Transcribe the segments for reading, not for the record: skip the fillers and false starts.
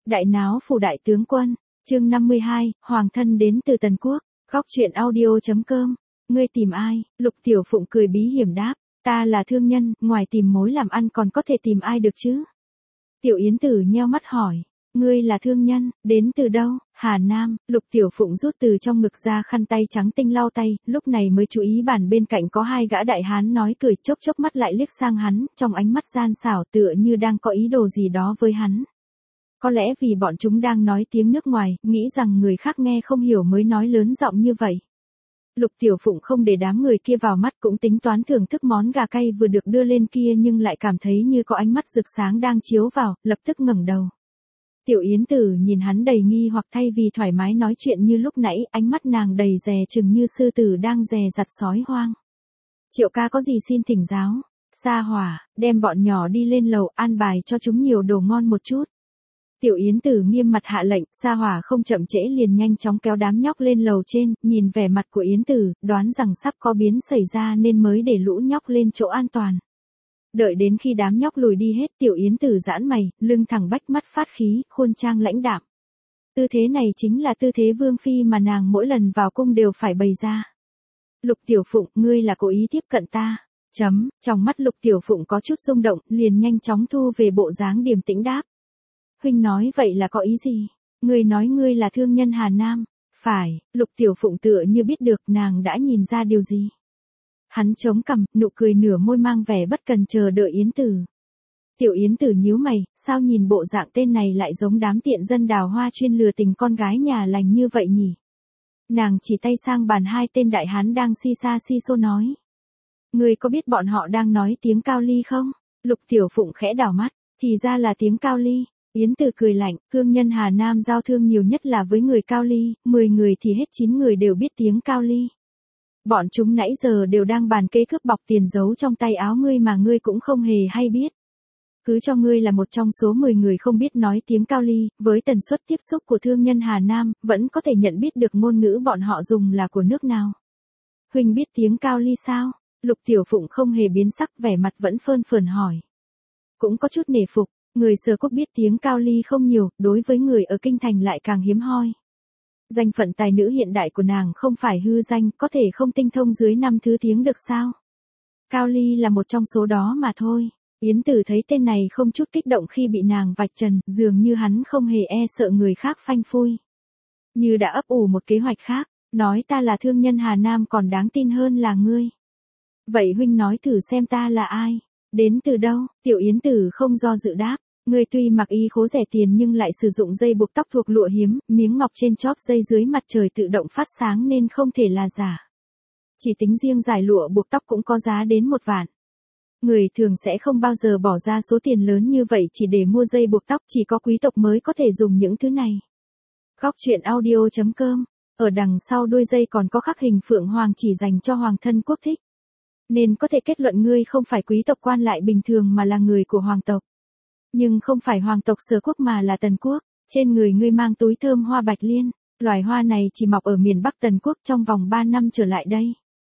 Đại náo phủ đại tướng quân, chương 52, hoàng thân đến từ Tần Quốc, góc truyện audio.com. Ngươi tìm ai? Lục Tiểu Phụng cười bí hiểm đáp, ta là thương nhân, ngoài tìm mối làm ăn còn có thể tìm ai được chứ? Tiểu Yến Tử nheo mắt hỏi, ngươi là thương nhân, đến từ đâu? Hà Nam. Lục Tiểu Phụng rút từ trong ngực ra khăn tay trắng tinh lau tay, lúc này mới chú ý bàn bên cạnh có hai gã đại hán nói cười, chốc chốc mắt lại liếc sang hắn, trong ánh mắt gian xảo tựa như đang có ý đồ gì đó với hắn. Có lẽ vì bọn chúng đang nói tiếng nước ngoài, nghĩ rằng người khác nghe không hiểu mới nói lớn giọng như vậy. Lục Tiểu Phụng không để đám người kia vào mắt, cũng tính toán thưởng thức món gà cay vừa được đưa lên kia, nhưng lại cảm thấy như có ánh mắt rực sáng đang chiếu vào, lập tức ngẩng đầu. Tiểu Yến Tử nhìn hắn đầy nghi hoặc, thay vì thoải mái nói chuyện như lúc nãy, ánh mắt nàng đầy dè chừng như sư tử đang dè dặt sói hoang. Triệu ca có gì xin thỉnh giáo. Sa Hỏa, đem bọn nhỏ đi lên lầu, an bài cho chúng nhiều đồ ngon một chút. Tiểu Yến Tử nghiêm mặt hạ lệnh, Sa Hỏa không chậm trễ liền nhanh chóng kéo đám nhóc lên lầu trên, nhìn vẻ mặt của Yến Tử, đoán rằng sắp có biến xảy ra nên mới để lũ nhóc lên chỗ an toàn. Đợi đến khi đám nhóc lùi đi hết, Tiểu Yến Tử giãn mày, lưng thẳng bách, mắt phát khí, khuôn trang lãnh đạm. Tư thế này chính là tư thế vương phi mà nàng mỗi lần vào cung đều phải bày ra. Lục Tiểu Phụng, ngươi là cố ý tiếp cận ta. Trong mắt Lục Tiểu Phụng có chút rung động, liền nhanh chóng thu về bộ dáng điềm tĩnh đáp. Huynh nói vậy là có ý gì? Ngươi nói ngươi là thương nhân Hà Nam. Phải. Lục Tiểu Phụng tựa như biết được nàng đã nhìn ra điều gì. Hắn chống cằm, nụ cười nửa môi mang vẻ bất cần chờ đợi Yến Tử. Tiểu Yến Tử nhíu mày, sao nhìn bộ dạng tên này lại giống đám tiện dân đào hoa chuyên lừa tình con gái nhà lành như vậy nhỉ? Nàng chỉ tay sang bàn hai tên đại hán đang si sa si xô nói. Ngươi có biết bọn họ đang nói tiếng Cao Ly không? Lục Tiểu Phụng khẽ đảo mắt, thì ra là tiếng Cao Ly. Yến Tử cười lạnh, thương nhân Hà Nam giao thương nhiều nhất là với người Cao Ly, 10 người thì hết 9 người đều biết tiếng Cao Ly. Bọn chúng nãy giờ đều đang bàn kế cướp bọc tiền giấu trong tay áo ngươi mà ngươi cũng không hề hay biết. Cứ cho ngươi là một trong số 10 người không biết nói tiếng Cao Ly, với tần suất tiếp xúc của thương nhân Hà Nam, vẫn có thể nhận biết được ngôn ngữ bọn họ dùng là của nước nào. Huynh biết tiếng Cao Ly sao? Lục Tiểu Phụng không hề biến sắc, vẻ mặt vẫn phơn phởn hỏi. Cũng có chút nể phục, người Sở Quốc biết tiếng Cao Ly không nhiều, đối với người ở kinh thành lại càng hiếm hoi. Danh phận tài nữ hiện đại của nàng không phải hư danh, có thể không tinh thông dưới 5 thứ tiếng được sao? Cao Ly là một trong số đó mà thôi. Yến Tử thấy tên này không chút kích động khi bị nàng vạch trần, dường như hắn không hề e sợ người khác phanh phui. Như đã ấp ủ một kế hoạch khác, nói ta là thương nhân Hà Nam còn đáng tin hơn là ngươi. Vậy huynh nói thử xem ta là ai? Đến từ đâu? Tiểu Yến Tử không do dự đáp. Ngươi tuy mặc y khố rẻ tiền nhưng lại sử dụng dây buộc tóc thuộc lụa hiếm, miếng ngọc trên chóp dây dưới mặt trời tự động phát sáng nên không thể là giả. Chỉ tính riêng giải lụa buộc tóc cũng có giá đến 1 vạn. Người thường sẽ không bao giờ bỏ ra số tiền lớn như vậy chỉ để mua dây buộc tóc, chỉ có quý tộc mới có thể dùng những thứ này. Góc truyện audio.com. Ở đằng sau đuôi dây còn có khắc hình phượng hoàng chỉ dành cho hoàng thân quốc thích. Nên có thể kết luận ngươi không phải quý tộc quan lại bình thường mà là người của hoàng tộc. Nhưng không phải hoàng tộc Sở Quốc mà là Tần Quốc, trên người ngươi mang túi thơm hoa bạch liên, loài hoa này chỉ mọc ở miền Bắc Tần Quốc trong vòng 3 năm trở lại đây.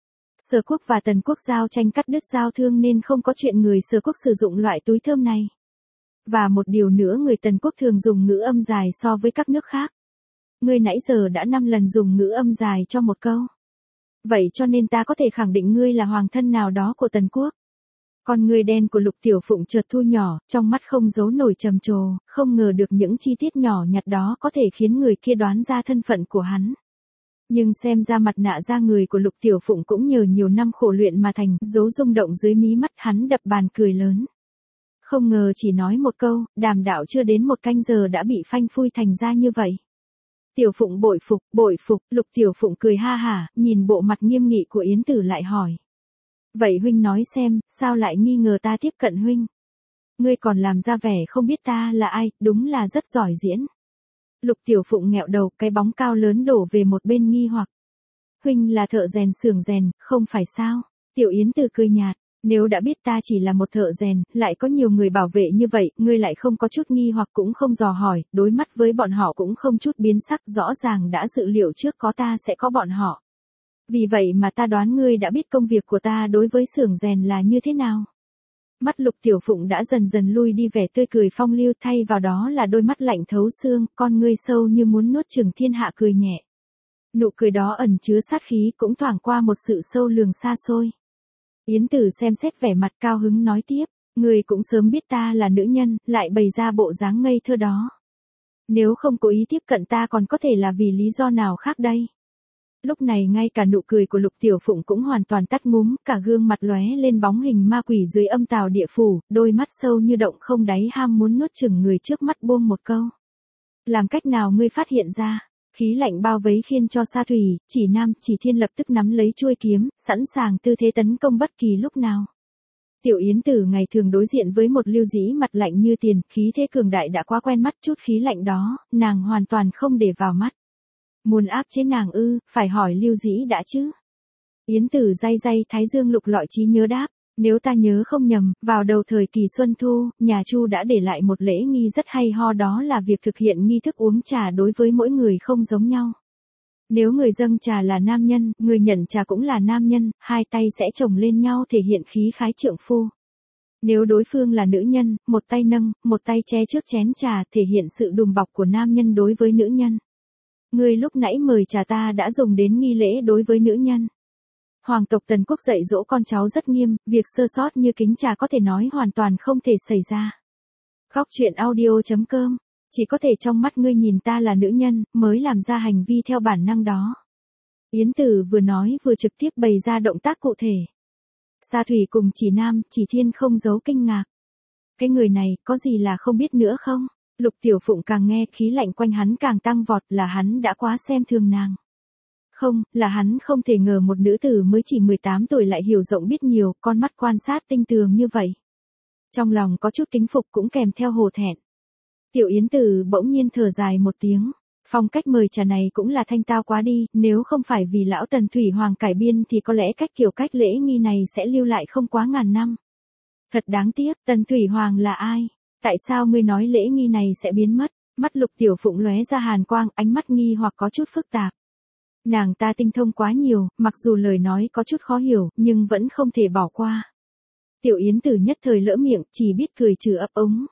Sở Quốc và Tần Quốc giao tranh cắt đứt giao thương nên không có chuyện người Sở Quốc sử dụng loại túi thơm này. Và một điều nữa, người Tần Quốc thường dùng ngữ âm dài so với các nước khác. Ngươi nãy giờ đã 5 lần dùng ngữ âm dài cho một câu. Vậy cho nên ta có thể khẳng định ngươi là hoàng thân nào đó của Tần Quốc. Con người đen của Lục Tiểu Phụng chợt thu nhỏ, trong mắt không giấu nổi trầm trồ, không ngờ được những chi tiết nhỏ nhặt đó có thể khiến người kia đoán ra thân phận của hắn. Nhưng xem ra mặt nạ da người của Lục Tiểu Phụng cũng nhờ nhiều năm khổ luyện mà thành, dấu rung động dưới mí mắt, hắn đập bàn cười lớn. Không ngờ chỉ nói một câu, đàm đạo chưa đến 1 canh giờ đã bị phanh phui thành ra như vậy. Tiểu Phụng bội phục, Lục Tiểu Phụng cười ha hả, nhìn bộ mặt nghiêm nghị của Yến Tử lại hỏi. Vậy huynh nói xem, sao lại nghi ngờ ta tiếp cận huynh? Ngươi còn làm ra vẻ không biết ta là ai, đúng là rất giỏi diễn. Lục Tiểu Phụng nghẹo đầu, cái bóng cao lớn đổ về một bên nghi hoặc. Huynh là thợ rèn xưởng rèn, không phải sao? Tiểu Yến Tử cười nhạt, nếu đã biết ta chỉ là một thợ rèn, lại có nhiều người bảo vệ như vậy, ngươi lại không có chút nghi hoặc cũng không dò hỏi, đối mắt với bọn họ cũng không chút biến sắc, rõ ràng đã dự liệu trước có ta sẽ có bọn họ. Vì vậy mà ta đoán ngươi đã biết công việc của ta đối với xưởng rèn là như thế nào. Mắt Lục Tiểu Phụng đã dần dần lui đi vẻ tươi cười phong lưu, thay vào đó là đôi mắt lạnh thấu xương, con ngươi sâu như muốn nuốt chửng thiên hạ, cười nhẹ. Nụ cười đó ẩn chứa sát khí, cũng thoảng qua một sự sâu lường xa xôi. Yến Tử xem xét vẻ mặt cao hứng nói tiếp, ngươi cũng sớm biết ta là nữ nhân, lại bày ra bộ dáng ngây thơ đó. Nếu không cố ý tiếp cận ta còn có thể là vì lý do nào khác đây? Lúc này ngay cả nụ cười của Lục Tiểu Phụng cũng hoàn toàn tắt ngúm, cả gương mặt lóe lên bóng hình ma quỷ dưới âm tào địa phủ, đôi mắt sâu như động không đáy ham muốn nuốt chửng người trước mắt, buông một câu. Làm cách nào ngươi phát hiện ra? Khí lạnh bao vấy khiến cho Sa Thủy, Chỉ Nam, Chỉ Thiên lập tức nắm lấy chuôi kiếm, sẵn sàng tư thế tấn công bất kỳ lúc nào. Tiểu Yến Tử ngày thường đối diện với một Lưu Dĩ mặt lạnh như tiền, khí thế cường đại đã quá quen mắt, chút khí lạnh đó, nàng hoàn toàn không để vào mắt. Muốn áp chế nàng ư, phải hỏi Lưu Dĩ đã chứ. Yến Tử day day thái dương, lục lọi trí nhớ đáp, nếu ta nhớ không nhầm, vào đầu thời kỳ Xuân Thu, nhà Chu đã để lại một lễ nghi rất hay ho, đó là việc thực hiện nghi thức uống trà đối với mỗi người không giống nhau. Nếu người dâng trà là nam nhân, người nhận trà cũng là nam nhân, hai tay sẽ chồng lên nhau thể hiện khí khái trượng phu. Nếu đối phương là nữ nhân, một tay nâng, một tay che trước chén trà thể hiện sự đùm bọc của nam nhân đối với nữ nhân. Người lúc nãy mời trà ta đã dùng đến nghi lễ đối với nữ nhân. Hoàng tộc Tần Quốc dạy dỗ con cháu rất nghiêm, việc sơ sót như kính trà có thể nói hoàn toàn không thể xảy ra. Góc truyện audio.com, chỉ có thể trong mắt ngươi nhìn ta là nữ nhân, mới làm ra hành vi theo bản năng đó. Yến Tử vừa nói vừa trực tiếp bày ra động tác cụ thể. Sa Thủy cùng Chỉ Nam, Chỉ Thiên không giấu kinh ngạc. Cái người này, có gì là không biết nữa không? Lục Tiểu Phụng càng nghe khí lạnh quanh hắn càng tăng vọt, là hắn đã quá xem thường nàng. Không, là hắn không thể ngờ một nữ tử mới chỉ 18 tuổi lại hiểu rộng biết nhiều, con mắt quan sát tinh tường như vậy. Trong lòng có chút kính phục cũng kèm theo hổ thẹn. Tiểu Yến Tử bỗng nhiên thở dài một tiếng. Phong cách mời trà này cũng là thanh tao quá đi, nếu không phải vì lão Tần Thủy Hoàng cải biên thì có lẽ cách lễ nghi này sẽ lưu lại không quá ngàn năm. Thật đáng tiếc, Tần Thủy Hoàng là ai? Tại sao ngươi nói lễ nghi này sẽ biến mất? Mắt Lục Tiểu Phụng lóe ra hàn quang, ánh mắt nghi hoặc có chút phức tạp. Nàng ta tinh thông quá nhiều, mặc dù lời nói có chút khó hiểu, nhưng vẫn không thể bỏ qua. Tiểu Yến Tử nhất thời lỡ miệng, chỉ biết cười trừ ấp ống.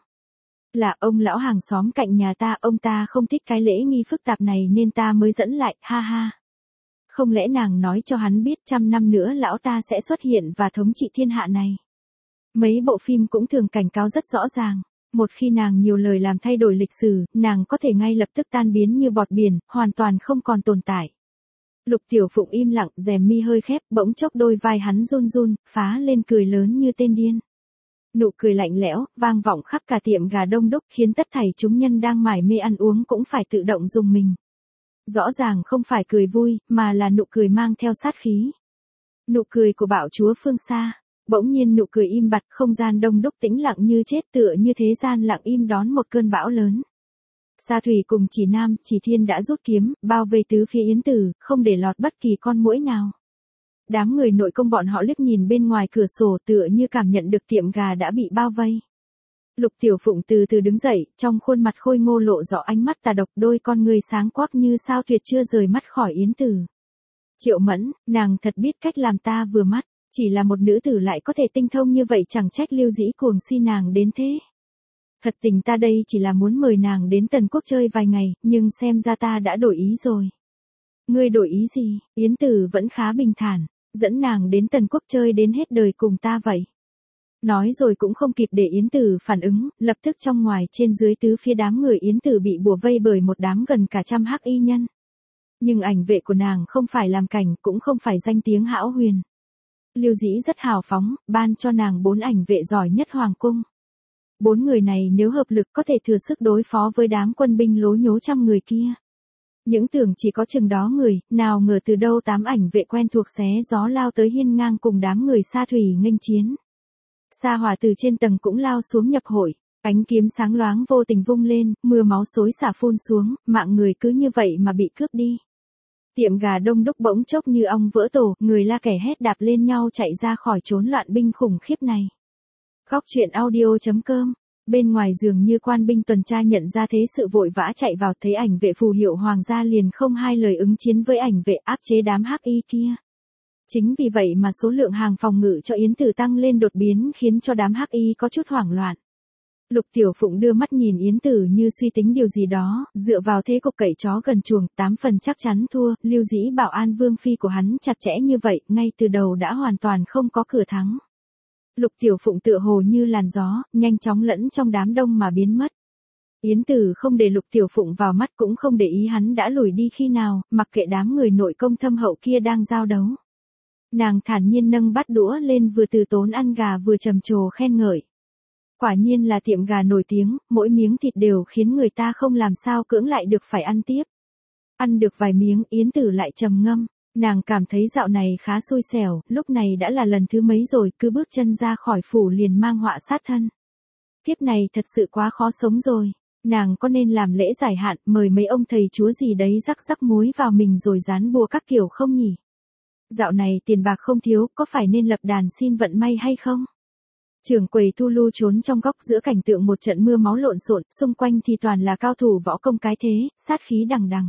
Là ông lão hàng xóm cạnh nhà ta, ông ta không thích cái lễ nghi phức tạp này nên ta mới dẫn lại, ha ha. Không lẽ nàng nói cho hắn biết 100 năm nữa lão ta sẽ xuất hiện và thống trị thiên hạ này? Mấy bộ phim cũng thường cảnh cáo rất rõ ràng. Một khi nàng nhiều lời làm thay đổi lịch sử, nàng có thể ngay lập tức tan biến như bọt biển, hoàn toàn không còn tồn tại. Lục Tiểu Phụng im lặng, rèm mi hơi khép, bỗng chốc đôi vai hắn run run, phá lên cười lớn như tên điên. Nụ cười lạnh lẽo, vang vọng khắp cả tiệm gà đông đúc, khiến tất thảy chúng nhân đang mải mê ăn uống cũng phải tự động dùng mình. Rõ ràng không phải cười vui, mà là nụ cười mang theo sát khí. Nụ cười của bạo chúa phương xa. Bỗng nhiên nụ cười im bặt, không gian đông đúc tĩnh lặng như chết, tựa như thế gian lặng im đón một cơn bão lớn. Sa Thủy cùng Chỉ Nam, Chỉ Thiên đã rút kiếm, bao vây tứ phía Yến Tử, không để lọt bất kỳ con muỗi nào. Đám người nội công bọn họ liếc nhìn bên ngoài cửa sổ, tựa như cảm nhận được tiệm gà đã bị bao vây. Lục Tiểu Phụng từ từ đứng dậy, trong khuôn mặt khôi ngô lộ rõ ánh mắt tà độc, đôi con người sáng quắc như sao tuyệt chưa rời mắt khỏi Yến Tử. Triệu Mẫn, nàng thật biết cách làm ta vừa mắt. Chỉ là một nữ tử lại có thể tinh thông như vậy, chẳng trách Lưu Dĩ cuồng si nàng đến thế. Thật tình ta đây chỉ là muốn mời nàng đến Tần Quốc chơi vài ngày, nhưng xem ra ta đã đổi ý rồi. Ngươi đổi ý gì? Yến Tử vẫn khá bình thản, dẫn nàng đến Tần Quốc chơi đến hết đời cùng ta vậy. Nói rồi cũng không kịp để Yến Tử phản ứng, lập tức trong ngoài trên dưới tứ phía đám người Yến Tử bị bủa vây bởi một đám gần cả 100 hắc y nhân. Nhưng ảnh vệ của nàng không phải làm cảnh, cũng không phải danh tiếng hão huyền. Lưu Dĩ rất hào phóng, ban cho nàng 4 ảnh vệ giỏi nhất hoàng cung. 4 người này nếu hợp lực có thể thừa sức đối phó với đám quân binh lố nhố 100 người kia. Những tưởng chỉ có chừng đó người, nào ngờ từ đâu 8 ảnh vệ quen thuộc xé gió lao tới hiên ngang cùng đám người Sa Thủy nghênh chiến. Sa Hỏa từ trên tầng cũng lao xuống nhập hội, ánh kiếm sáng loáng vô tình vung lên, mưa máu xối xả phun xuống, mạng người cứ như vậy mà bị cướp đi. Tiệm gà đông đúc bỗng chốc như ong vỡ tổ, người la kẻ hét đạp lên nhau chạy ra khỏi chốn loạn binh khủng khiếp này. Góc truyện audio.com, bên ngoài dường như quan binh tuần tra nhận ra thế sự vội vã chạy vào, thấy ảnh vệ phù hiệu hoàng gia liền không hai lời ứng chiến với ảnh vệ áp chế đám hắc y kia. Chính vì vậy mà số lượng hàng phòng ngự cho Yến Tử tăng lên đột biến khiến cho đám hắc y có chút hoảng loạn. Lục Tiểu Phụng đưa mắt nhìn Yến Tử như suy tính điều gì đó, dựa vào thế cục cậy chó gần chuồng, 8 phần chắc chắn thua, Lưu Dĩ bảo an vương phi của hắn chặt chẽ như vậy, ngay từ đầu đã hoàn toàn không có cửa thắng. Lục Tiểu Phụng tựa hồ như làn gió, nhanh chóng lẫn trong đám đông mà biến mất. Yến Tử không để Lục Tiểu Phụng vào mắt cũng không để ý hắn đã lùi đi khi nào, mặc kệ đám người nội công thâm hậu kia đang giao đấu. Nàng thản nhiên nâng bát đũa lên vừa từ tốn ăn gà vừa trầm trồ khen ngợi. Quả nhiên là tiệm gà nổi tiếng, mỗi miếng thịt đều khiến người ta không làm sao cưỡng lại được phải ăn tiếp. Ăn được vài miếng, Yến Tử lại trầm ngâm, nàng cảm thấy dạo này khá xui xẻo, lúc này đã là lần thứ mấy rồi, cứ bước chân ra khỏi phủ liền mang họa sát thân. Kiếp này thật sự quá khó sống rồi, nàng có nên làm lễ giải hạn, mời mấy ông thầy chúa gì đấy rắc rắc muối vào mình rồi dán bùa các kiểu không nhỉ? Dạo này tiền bạc không thiếu, có phải nên lập đàn xin vận may hay không? Trưởng quầy Thu Lu trốn trong góc giữa cảnh tượng một trận mưa máu lộn xộn, xung quanh thì toàn là cao thủ võ công cái thế, sát khí đằng đằng.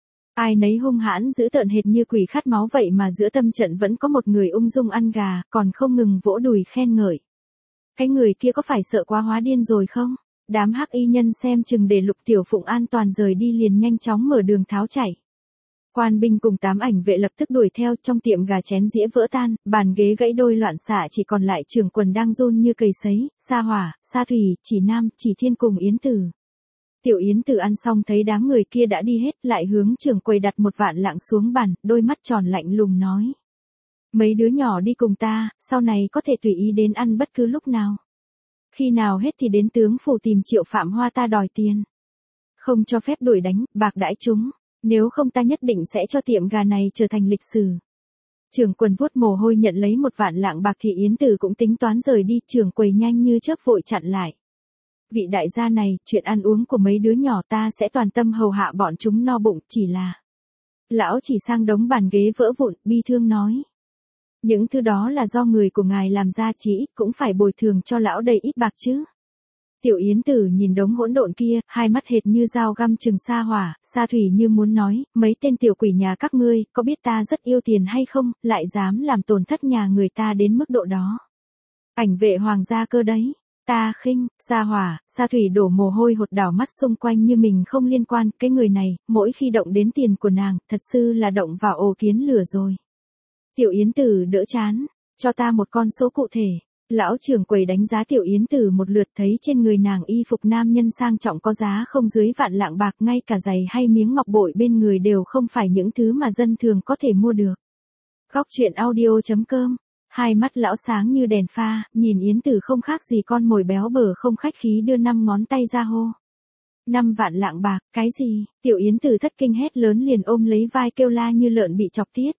Ai nấy hung hãn dữ tợn hệt như quỷ khát máu vậy mà giữa tâm trận vẫn có một người ung dung ăn gà, còn không ngừng vỗ đùi khen ngợi. Cái người kia có phải sợ quá hóa điên rồi không? Đám hắc y nhân xem chừng để Lục Tiểu Phụng an toàn rời đi liền nhanh chóng mở đường tháo chạy. Quan binh cùng 8 ảnh vệ lập tức đuổi theo, trong tiệm gà chén dĩa vỡ tan, bàn ghế gãy đôi loạn xạ, chỉ còn lại Trưởng Quần đang run như cầy sấy, Sa Hỏa, Sa Thủy, Chỉ Nam, Chỉ Thiên cùng Yến Tử. Tiểu Yến Tử ăn xong thấy đám người kia đã đi hết, lại hướng trưởng quầy đặt một vạn lạng xuống bàn, đôi mắt tròn lạnh lùng nói. Mấy đứa nhỏ đi cùng ta, sau này có thể tùy ý đến ăn bất cứ lúc nào. Khi nào hết thì đến tướng phủ tìm Triệu Phạm Hoa ta đòi tiền. Không cho phép đuổi đánh, bạc đãi chúng. Nếu không ta nhất định sẽ cho tiệm gà này trở thành lịch sử. Trưởng quần vuốt mồ hôi nhận lấy một vạn lạng bạc thì Yến Tử cũng tính toán rời đi, trưởng quầy nhanh như chớp vội chặn lại. Vị đại gia này, chuyện ăn uống của mấy đứa nhỏ ta sẽ toàn tâm hầu hạ bọn chúng no bụng, chỉ là... Lão chỉ sang đống bàn ghế vỡ vụn, bi thương nói. Những thứ đó là do người của ngài làm ra, chỉ ít cũng phải bồi thường cho lão đầy ít bạc chứ. Tiểu Yến Tử nhìn đống hỗn độn kia, hai mắt hệt như dao găm chừng Sa Hỏa, Sa Thủy như muốn nói, mấy tên tiểu quỷ nhà các ngươi, có biết ta rất yêu tiền hay không, lại dám làm tổn thất nhà người ta đến mức độ đó. Ảnh vệ hoàng gia cơ đấy, ta khinh, Sa Hỏa, Sa Thủy đổ mồ hôi hột đảo mắt xung quanh như mình không liên quan, cái người này, mỗi khi động đến tiền của nàng, thật sự là động vào ổ kiến lửa rồi. Tiểu Yến Tử đỡ chán, cho ta một con số cụ thể. Lão trưởng quầy đánh giá Tiểu Yến Tử một lượt thấy trên người nàng y phục nam nhân sang trọng có giá không dưới vạn lạng bạc, ngay cả giày hay miếng ngọc bội bên người đều không phải những thứ mà dân thường có thể mua được. Góc truyện audio.com, hai mắt lão sáng như đèn pha, nhìn Yến Tử không khác gì con mồi béo bở không khách khí đưa 5 ngón tay ra hô. 5 vạn lạng bạc, cái gì? Tiểu Yến Tử thất kinh hét lớn liền ôm lấy vai kêu la như lợn bị chọc tiết.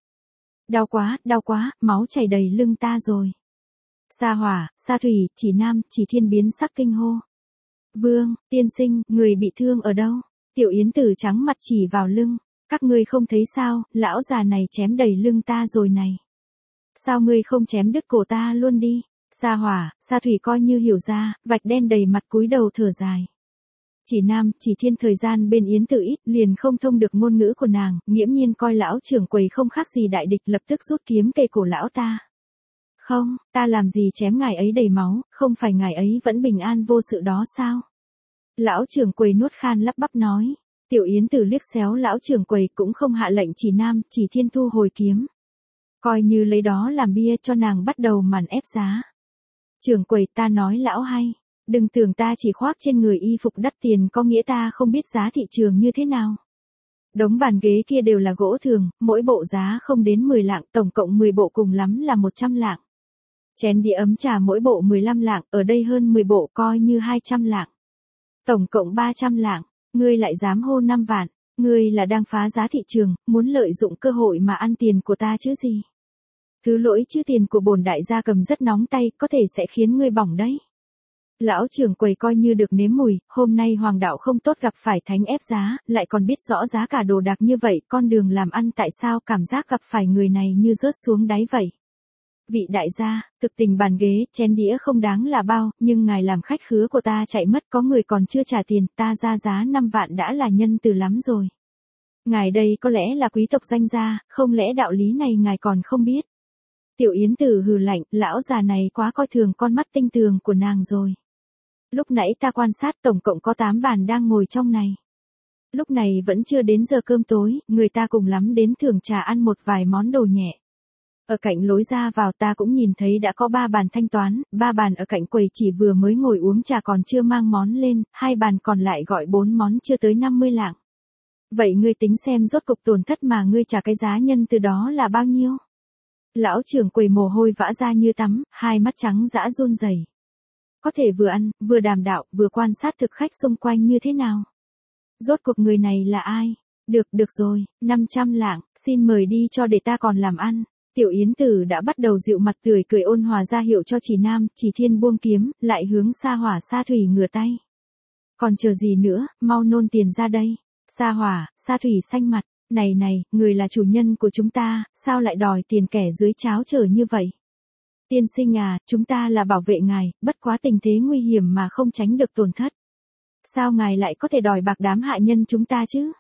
Đau quá, máu chảy đầy lưng ta rồi. Sa Hỏa, Sa Thủy, Chỉ Nam, Chỉ Thiên biến sắc kinh hô. Vương, tiên sinh, người bị thương ở đâu? Tiểu Yến Tử trắng mặt chỉ vào lưng. Các ngươi không thấy sao, lão già này chém đầy lưng ta rồi này. Sao ngươi không chém đứt cổ ta luôn đi? Sa Hỏa, Sa Thủy coi như hiểu ra, vạch đen đầy mặt cúi đầu thở dài. Chỉ Nam, Chỉ Thiên thời gian bên Yến Tử ít, liền không thông được ngôn ngữ của nàng, nghiễm nhiên coi lão trưởng quầy không khác gì đại địch, lập tức rút kiếm kề cổ lão ta. Không, ta làm gì chém ngài ấy đầy máu, không phải ngài ấy vẫn bình an vô sự đó sao? Lão trưởng quầy nuốt khan lắp bắp nói. Tiểu Yến Tử liếc xéo lão trưởng quầy cũng không hạ lệnh Chỉ Nam, Chỉ Thiên thu hồi kiếm. Coi như lấy đó làm bia cho nàng bắt đầu màn ép giá. Trưởng quầy ta nói lão hay, đừng tưởng ta chỉ khoác trên người y phục đắt tiền có nghĩa ta không biết giá thị trường như thế nào. Đống bàn ghế kia đều là gỗ thường, mỗi bộ giá không đến 10 lạng, tổng cộng 10 bộ cùng lắm là 100 lạng. Chén đĩa ấm trà mỗi bộ 15 lạng, ở đây hơn 10 bộ coi như 200 lạng. Tổng cộng 300 lạng, ngươi lại dám hô 5 vạn, ngươi là đang phá giá thị trường, muốn lợi dụng cơ hội mà ăn tiền của ta chứ gì. Thứ lỗi chứ tiền của bổn đại gia cầm rất nóng tay, có thể sẽ khiến ngươi bỏng đấy. Lão trưởng quầy coi như được nếm mùi, hôm nay hoàng đạo không tốt gặp phải thánh ép giá, lại còn biết rõ giá cả đồ đạc như vậy, con đường làm ăn tại sao cảm giác gặp phải người này như rớt xuống đáy vậy. Vị đại gia, thực tình bàn ghế, chén đĩa không đáng là bao, nhưng ngài làm khách khứa của ta chạy mất có người còn chưa trả tiền, ta ra giá 5 vạn đã là nhân từ lắm rồi. Ngài đây có lẽ là quý tộc danh gia, không lẽ đạo lý này ngài còn không biết. Tiểu Yến Tử hừ lạnh, lão già này quá coi thường con mắt tinh tường của nàng rồi. Lúc nãy ta quan sát tổng cộng có 8 bàn đang ngồi trong này. Lúc này vẫn chưa đến giờ cơm tối, người ta cùng lắm đến thưởng trà ăn một vài món đồ nhẹ. Ở cạnh lối ra vào ta cũng nhìn thấy đã có 3 bàn thanh toán, 3 bàn ở cạnh quầy chỉ vừa mới ngồi uống trà còn chưa mang món lên, 2 bàn còn lại gọi 4 món chưa tới 50 lạng. Vậy ngươi tính xem rốt cục tổn thất mà ngươi trả cái giá nhân từ đó là bao nhiêu? Lão trưởng quầy mồ hôi vã ra như tắm, hai mắt trắng dã run rẩy. Có thể vừa ăn, vừa đàm đạo, vừa quan sát thực khách xung quanh như thế nào. Rốt cuộc người này là ai? Được rồi, 500 lạng, xin mời đi cho để ta còn làm ăn. Tiểu Yến Tử đã bắt đầu dịu mặt tươi cười ôn hòa ra hiệu cho Chỉ Nam, Chỉ Thiên buông kiếm, lại hướng Sa Hỏa Sa Thủy ngửa tay. Còn chờ gì nữa, mau nôn tiền ra đây. Sa Hỏa, Sa Thủy xanh mặt, này, người là chủ nhân của chúng ta, sao lại đòi tiền kẻ dưới cháo trở như vậy? Tiên sinh à, chúng ta là bảo vệ ngài, bất quá tình thế nguy hiểm mà không tránh được tổn thất. Sao ngài lại có thể đòi bạc đám hạ nhân chúng ta chứ?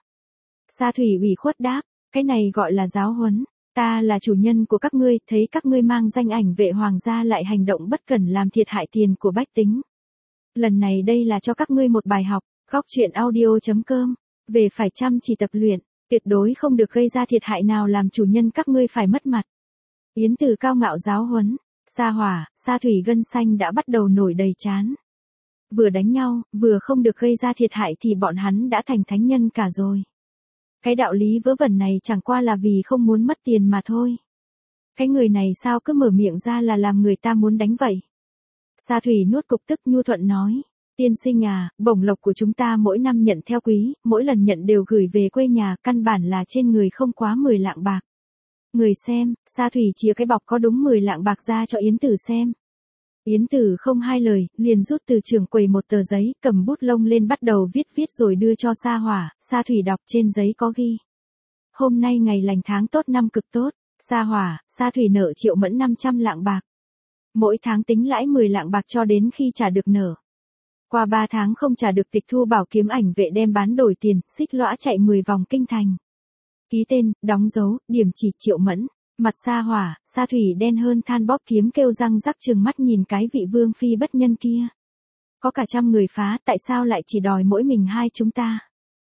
Sa Thủy ủy khuất đáp, cái này gọi là giáo huấn. Ta là chủ nhân của các ngươi, thấy các ngươi mang danh ảnh vệ hoàng gia lại hành động bất cẩn làm thiệt hại tiền của bách tính. Lần này đây là cho các ngươi một bài học, góc truyện audio.com, về phải chăm chỉ tập luyện, tuyệt đối không được gây ra thiệt hại nào làm chủ nhân các ngươi phải mất mặt. Yến Tử cao ngạo giáo huấn, Sa Hỏa, Sa Thủy gân xanh đã bắt đầu nổi đầy trán. Vừa đánh nhau, vừa không được gây ra thiệt hại thì bọn hắn đã thành thánh nhân cả rồi. Cái đạo lý vớ vẩn này chẳng qua là vì không muốn mất tiền mà thôi. Cái người này sao cứ mở miệng ra là làm người ta muốn đánh vậy? Sa Thủy nuốt cục tức nhu thuận nói, tiên sinh à, bổng lộc của chúng ta mỗi năm nhận theo quý, mỗi lần nhận đều gửi về quê nhà, căn bản là trên người không quá 10 lạng bạc. Người xem, Sa Thủy chia cái bọc có đúng 10 lạng bạc ra cho Yến Tử xem. Yến Tử không hai lời, liền rút từ trưởng quầy một tờ giấy, cầm bút lông lên bắt đầu viết rồi đưa cho Sa Hỏa. Sa Thủy đọc trên giấy có ghi. Hôm nay ngày lành tháng tốt năm cực tốt, Sa Hỏa, Sa Thủy nợ Triệu Mẫn 500 lạng bạc. Mỗi tháng tính lãi 10 lạng bạc cho đến khi trả được nợ. Qua 3 tháng không trả được tịch thu bảo kiếm ảnh vệ đem bán đổi tiền, xích lõa chạy 10 vòng kinh thành. Ký tên, đóng dấu, điểm chỉ Triệu Mẫn. Mặt Sa Hỏa, Sa Thủy đen hơn than bóp kiếm kêu răng rắc trừng mắt nhìn cái vị vương phi bất nhân kia. Có cả trăm người phá, tại sao lại chỉ đòi mỗi mình hai chúng ta?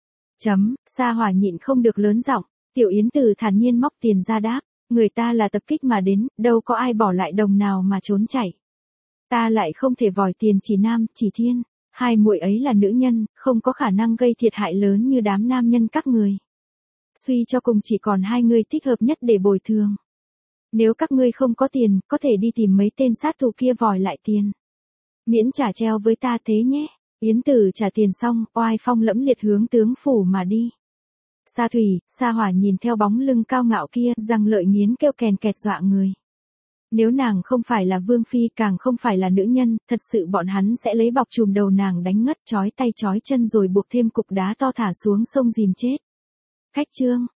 Sa Hỏa nhịn không được lớn giọng, Tiểu Yến Tử thản nhiên móc tiền ra đáp, người ta là tập kích mà đến, đâu có ai bỏ lại đồng nào mà trốn chạy. Ta lại không thể vòi tiền Chỉ Nam, Chỉ Thiên, hai muội ấy là nữ nhân, không có khả năng gây thiệt hại lớn như đám nam nhân các người. Suy cho cùng chỉ còn hai người thích hợp nhất để bồi thường. Nếu các ngươi không có tiền, có thể đi tìm mấy tên sát thủ kia vòi lại tiền. Miễn trả treo với ta thế nhé. Yến Tử trả tiền xong, oai phong lẫm liệt hướng tướng phủ mà đi. Sa Thủy, Sa Hỏa nhìn theo bóng lưng cao ngạo kia, răng lợi nghiến kêu kèn kẹt dọa người. Nếu nàng không phải là vương phi, càng không phải là nữ nhân, thật sự bọn hắn sẽ lấy bọc chùm đầu nàng đánh ngất, trói tay trói chân rồi buộc thêm cục đá to thả xuống sông dìm chết. Khách trương.